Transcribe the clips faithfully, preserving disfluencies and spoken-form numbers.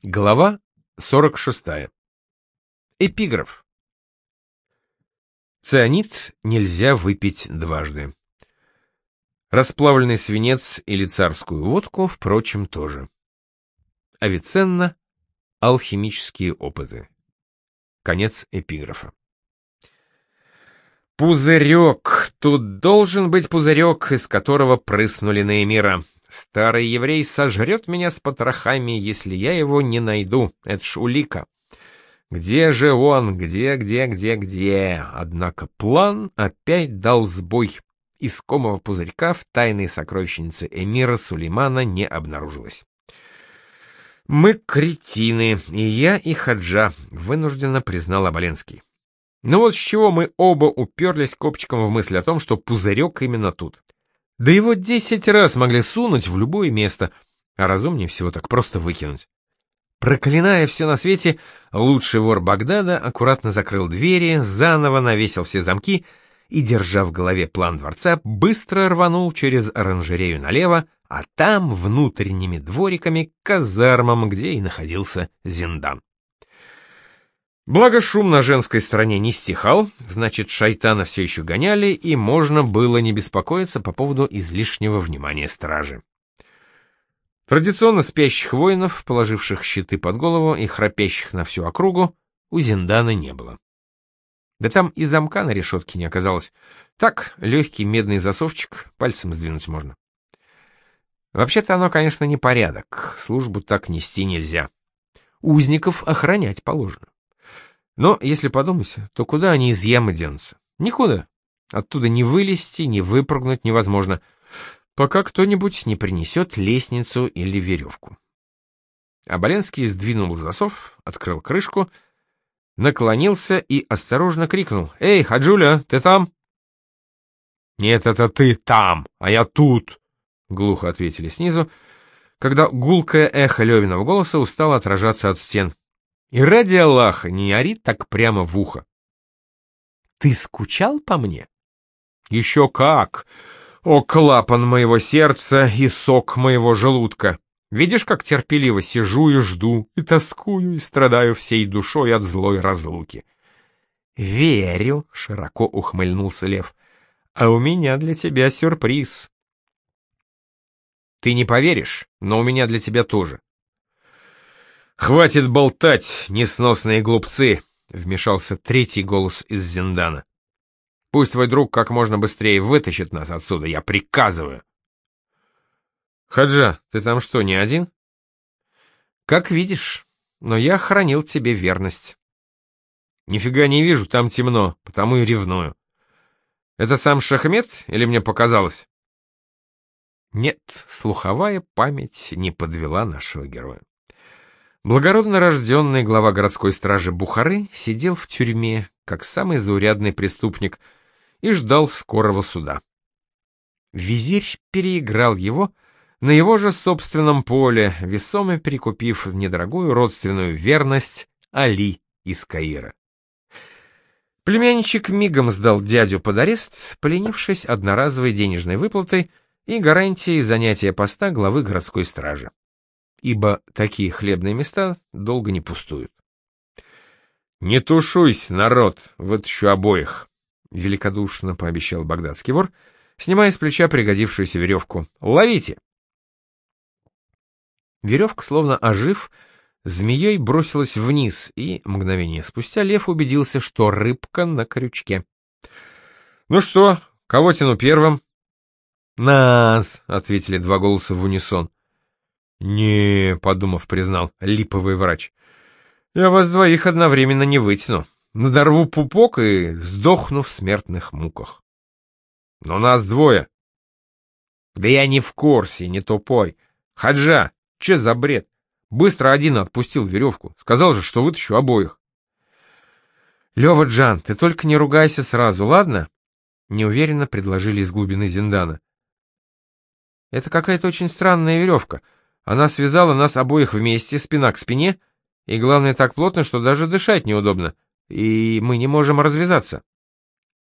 Глава сорок шестая. Эпиграф. Цианид нельзя выпить дважды. Расплавленный свинец или царскую водку, впрочем, тоже. Авиценна. Алхимические опыты. Конец эпиграфа. Пузырек. Тут должен быть пузырек, из которого прыснули на Эмира. Старый еврей сожрет меня с потрохами, если я его не найду. Это ж улика. Где же он? Где, где, где, где? Однако план опять дал сбой. Искомого пузырька в тайной сокровищнице Эмира Сулеймана не обнаружилось. «Мы кретины, и я, и Хаджа», — вынужденно признал Оболенский. Ну вот с чего мы оба уперлись копчиком в мысль о том, что пузырек именно тут. Да его десять раз могли сунуть в любое место, а разумнее всего так просто выкинуть. Проклиная все на свете, лучший вор Багдада аккуратно закрыл двери, заново навесил все замки и, держа в голове план дворца, быстро рванул через оранжерею налево, а там внутренними двориками к казармам, где и находился Зиндан. Благо шум на женской стороне не стихал, значит, шайтана все еще гоняли, и можно было не беспокоиться по поводу излишнего внимания стражи. Традиционно спящих воинов, положивших щиты под голову и храпящих на всю округу, у Зиндана не было. Да там и замка на решетке не оказалось. Так, легкий медный засовчик, пальцем сдвинуть можно. Вообще-то оно, конечно, не порядок, службу так нести нельзя. Узников охранять положено. Но, если подумать, то куда они из ямы денутся? Никуда. Оттуда не вылезти, не выпрыгнуть невозможно, пока кто-нибудь не принесет лестницу или веревку. Оболенский сдвинул засов, открыл крышку, наклонился и осторожно крикнул: «Эй, Хаджуля, ты там?» «Нет, это ты там, а я тут», — глухо ответили снизу, когда гулкое эхо Левиного голоса устало отражаться от стен. «И ради Аллаха, не ори так прямо в ухо». «Ты скучал по мне?» «Еще как! О, клапан моего сердца и сок моего желудка! Видишь, как терпеливо сижу и жду, и тоскую, и страдаю всей душой от злой разлуки». «Верю», — широко ухмыльнулся Лев, — «а у меня для тебя сюрприз». «Ты не поверишь, но у меня для тебя тоже». «Хватит болтать, несносные глупцы!» — вмешался третий голос из Зиндана. «Пусть твой друг как можно быстрее вытащит нас отсюда, я приказываю!» «Хаджа, ты там что, не один?» «Как видишь, но я хранил тебе верность». «Нифига не вижу, там темно, потому и ревную. Это сам Шахмет или мне показалось?» Нет, слуховая память не подвела нашего героя. Благородно рожденный глава городской стражи Бухары сидел в тюрьме, как самый заурядный преступник, и ждал скорого суда. Визирь переиграл его на его же собственном поле, весомо перекупив недорогую родственную верность Али из Каира. Племянничек мигом сдал дядю под арест, поленившись одноразовой денежной выплатой и гарантией занятия поста главы городской стражи. Ибо такие хлебные места долго не пустуют. «Не тушуйся, народ, вытащу обоих», — великодушно пообещал багдадский вор, снимая с плеча пригодившуюся веревку. «Ловите!» Веревка, словно ожив, змеей бросилась вниз, и мгновение спустя Лев убедился, что рыбка на крючке. «Ну что, кого тяну первым?» «Нас!» — ответили два голоса в унисон. «Не», — подумав, признал липовый врач, — «я вас двоих одновременно не вытяну. Надорву пупок и сдохну в смертных муках». «Но нас двое». «Да я не в курсе, не тупой. Хаджа, че за бред? Быстро один отпустил веревку. Сказал же, что вытащу обоих». «Лева Джан, ты только не ругайся сразу, ладно?» — неуверенно предложили из глубины Зиндана. «Это какая-то очень странная веревка. Она связала нас обоих вместе, спина к спине, и, главное, так плотно, что даже дышать неудобно, и мы не можем развязаться».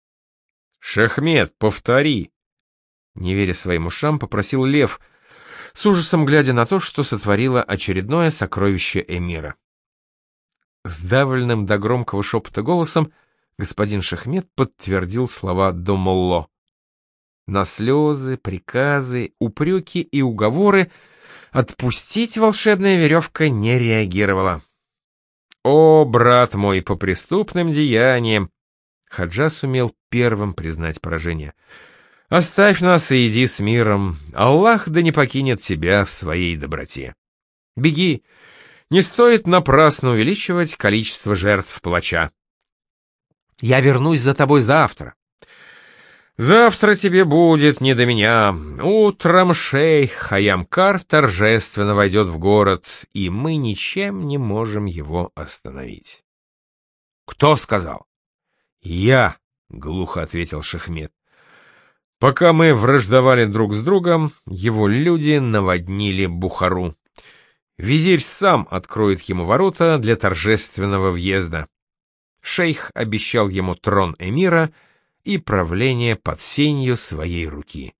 «Шахмет, повтори!» Не веря своим ушам, попросил Лев. с ужасом глядя на то, что сотворило очередное сокровище эмира. Сдавленным до громкого шепота голосом господин Шахмет подтвердил слова Домолло. На слезы, приказы, упреки и уговоры отпустить волшебная веревка не реагировала. «О, брат мой, по преступным деяниям!» Хаджа сумел первым признать поражение. «Оставь нас и иди с миром. Аллах да не покинет тебя в своей доброте. Беги, не стоит напрасно увеличивать количество жертв палача. Я вернусь за тобой завтра». «Завтра тебе будет не до меня. Утром шейх Хайямкар торжественно войдет в город, и мы ничем не можем его остановить». «Кто сказал?» «Я», — глухо ответил Шахмет. «Пока мы враждовали друг с другом, его люди наводнили Бухару. Визирь сам откроет ему ворота для торжественного въезда. Шейх обещал ему трон эмира и правление под сенью своей руки.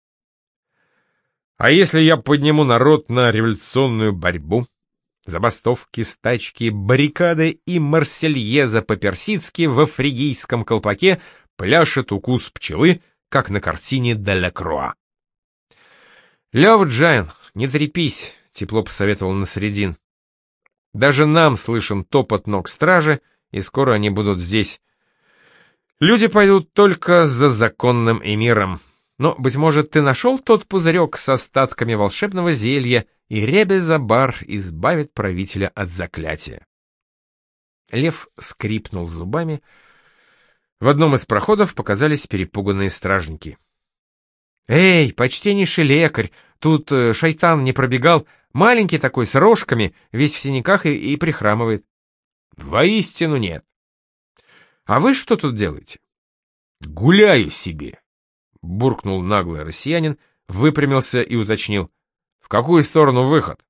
А если я подниму народ на революционную борьбу? Забастовки, стачки, баррикады и марсельеза по-персидски во фригийском колпаке пляшет укус пчелы, как на картине Делакруа. «Лёва Джайн, не трепись», — тепло посоветовал Насреддин. «Даже нам слышен топот ног стражи, и скоро они будут здесь. Люди пойдут только за законным эмиром. Но, быть может, ты нашел тот пузырек с остатками волшебного зелья, и Ребе-Забар избавит правителя от заклятия». Лев скрипнул зубами. В одном из проходов показались перепуганные стражники. «Эй, почтеннейший лекарь, тут э, шайтан не пробегал, маленький такой, с рожками, весь в синяках и, и прихрамывает». «Воистину нет». «А вы что тут делаете?» «Гуляю себе», — буркнул наглый россиянин, выпрямился и уточнил. «В какую сторону выход?»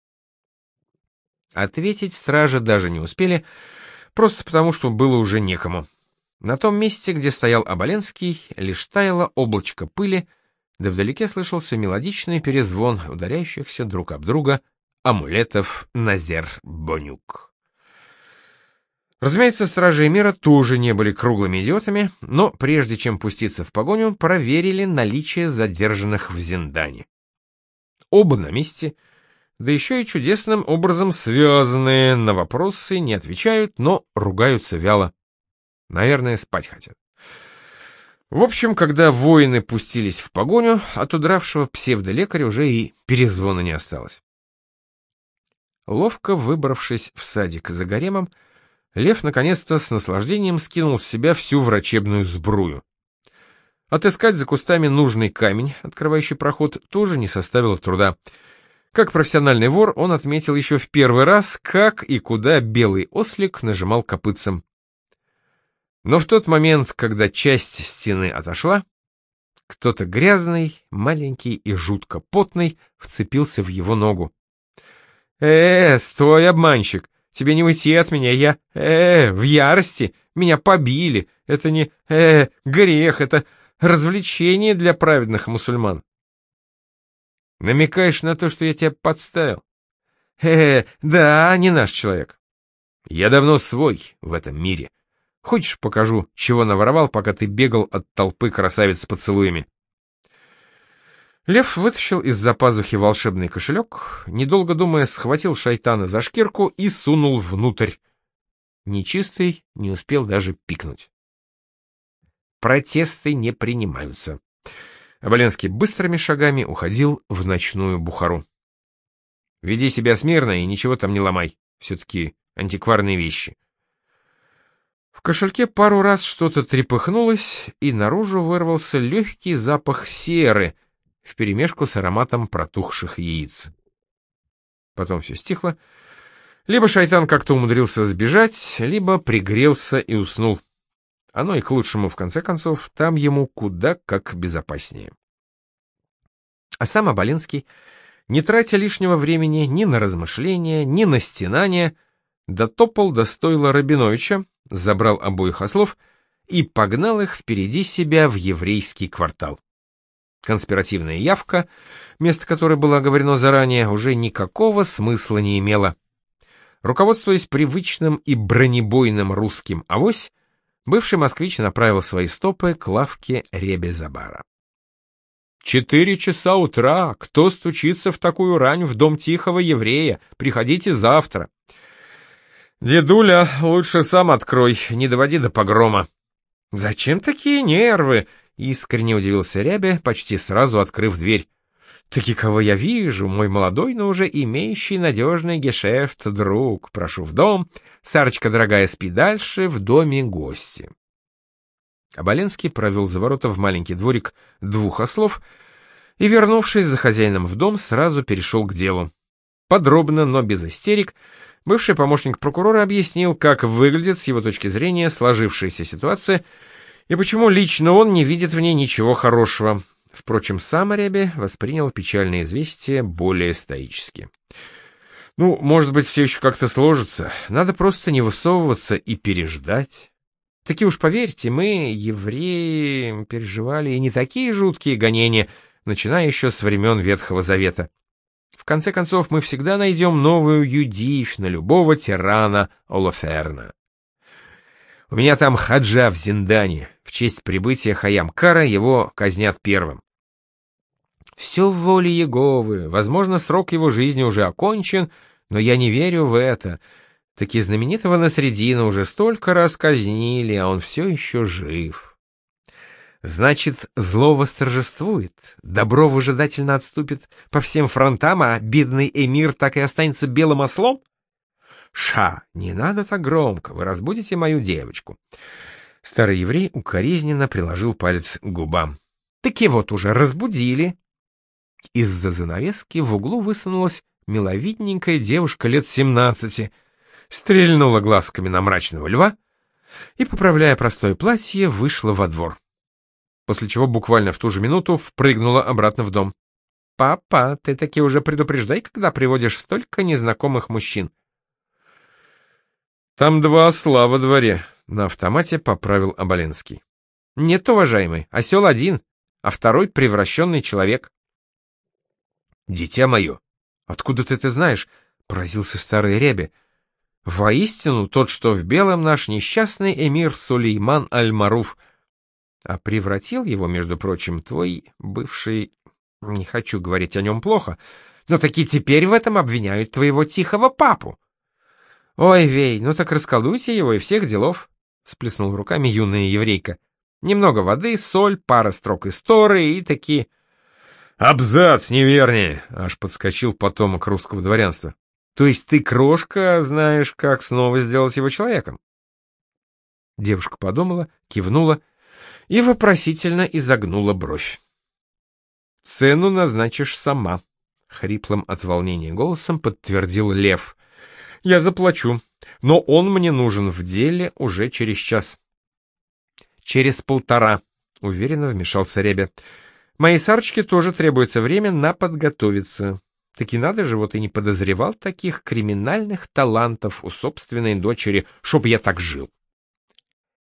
Ответить стражи даже не успели, просто потому, что было уже некому. На том месте, где стоял Оболенский, лишь таяло облачко пыли, да вдалеке слышался мелодичный перезвон ударяющихся друг об друга амулетов Назер-Бонюк. Разумеется, стражи эмира тоже не были круглыми идиотами, но прежде чем пуститься в погоню, проверили наличие задержанных в Зиндане. Оба на месте, да еще и чудесным образом связанные, на вопросы не отвечают, но ругаются вяло. Наверное, спать хотят. В общем, когда воины пустились в погоню, от удравшего псевдолекаря уже и перезвона не осталось. Ловко выбравшись в садик за гаремом, Лев наконец-то с наслаждением скинул с себя всю врачебную сбрую. Отыскать за кустами нужный камень, открывающий проход, тоже не составило труда. Как профессиональный вор, он отметил еще в первый раз, как и куда белый ослик нажимал копытцем. Но в тот момент, когда часть стены отошла, кто-то грязный, маленький и жутко потный вцепился в его ногу. «Э, стой, обманщик! Тебе не уйти от меня, я, э, в ярости, меня побили, это не, э, грех, это развлечение для праведных мусульман». «Намекаешь на то, что я тебя подставил?» «Э, да, не наш человек». «Я давно свой в этом мире. Хочешь, покажу, чего наворовал, пока ты бегал от толпы красавиц с поцелуями?» Лев вытащил из-за пазухи волшебный кошелек, недолго думая, схватил шайтана за шкирку и сунул внутрь. Нечистый не успел даже пикнуть. Протесты не принимаются. Оболенский быстрыми шагами уходил в ночную Бухару. «Веди себя смирно и ничего там не ломай. Все-таки антикварные вещи». В кошельке пару раз что-то трепыхнулось, и наружу вырвался легкий запах серы, вперемешку с ароматом протухших яиц. Потом все стихло. Либо шайтан как-то умудрился сбежать, либо пригрелся и уснул. Оно и к лучшему, в конце концов, там ему куда как безопаснее. А сам Оболенский, не тратя лишнего времени ни на размышления, ни на стенания, дотопал до стойла Рабиновича, забрал обоих ослов и погнал их впереди себя в еврейский квартал. Конспиративная явка, место которой было оговорено заранее, уже никакого смысла не имела. Руководствуясь привычным и бронебойным русским авось, бывший москвич направил свои стопы к лавке Ребе-Забара. «Четыре часа утра! Кто стучится в такую рань в дом тихого еврея? Приходите завтра!» «Дедуля, лучше сам открой, не доводи до погрома». «Зачем такие нервы?» — искренне удивился Рябе, почти сразу открыв дверь. «Таки кого я вижу, мой молодой, но уже имеющий надежный гешефт друг. Прошу в дом. Сарочка дорогая, спи дальше, в доме гости». Оболенский провел за ворота в маленький дворик двух ослов и, вернувшись за хозяином в дом, сразу перешел к делу. Подробно, но без истерик, бывший помощник прокурора объяснил, как выглядит с его точки зрения сложившаяся ситуация и почему лично он не видит в ней ничего хорошего. Впрочем, сам Рябе воспринял печальное известие более стоически. «Ну, может быть, все еще как-то сложится. Надо просто не высовываться и переждать. Таки уж поверьте, мы, евреи, переживали и не такие жуткие гонения, начиная еще с времен Ветхого Завета. В конце концов, мы всегда найдем новую юдивь на любого тирана Олоферна. У меня там хаджа в Зиндане. В честь прибытия Хайям-Кара его казнят первым. Все в воле Еговы. Возможно, срок его жизни уже окончен, но я не верю в это. Таки знаменитого Насреддина уже столько раз казнили, а он все еще жив. Значит, зло восторжествует, добро выжидательно отступит по всем фронтам, а бедный эмир так и останется белым ослом? Ша, не надо так громко, вы разбудите мою девочку. Старый еврей укоризненно приложил палец к губам. Таки вот уже разбудили. Из-за занавески в углу высунулась миловидненькая девушка лет семнадцати, стрельнула глазками на мрачного льва и, поправляя простое платье, вышла во двор. После чего буквально в ту же минуту впрыгнула обратно в дом. «Папа, ты таки уже предупреждай, когда приводишь столько незнакомых мужчин». «Там два осла во дворе», — на автомате поправил Оболенский. «Нет, уважаемый, осел один, а второй превращенный человек». «Дитя мое, откуда ты это знаешь?» — поразился старый Рябе. «Воистину, тот, что в белом, наш несчастный эмир Сулейман Аль-Маруф. А превратил его, между прочим, твой бывший... Не хочу говорить о нем плохо, но таки теперь в этом обвиняют твоего тихого папу». «Ой, Вей, ну так расколдуйте его и всех делов», — всплеснул руками юная еврейка. «Немного воды, соль, пара строк из Торы и таки...» «Абзац, невернее!» — аж подскочил потомок русского дворянства. «То есть ты, крошка, знаешь, как снова сделать его человеком?» Девушка подумала, кивнула и вопросительно изогнула бровь. «Цену назначишь сама», — хриплым от волнения голосом подтвердил Лев. «Я заплачу, но он мне нужен в деле уже через час». «Через полтора», — уверенно вмешался Рябе. «Моей Сарочке тоже требуется время на подготовиться. Таки надо же, вот и не подозревал таких криминальных талантов у собственной дочери, чтоб я так жил».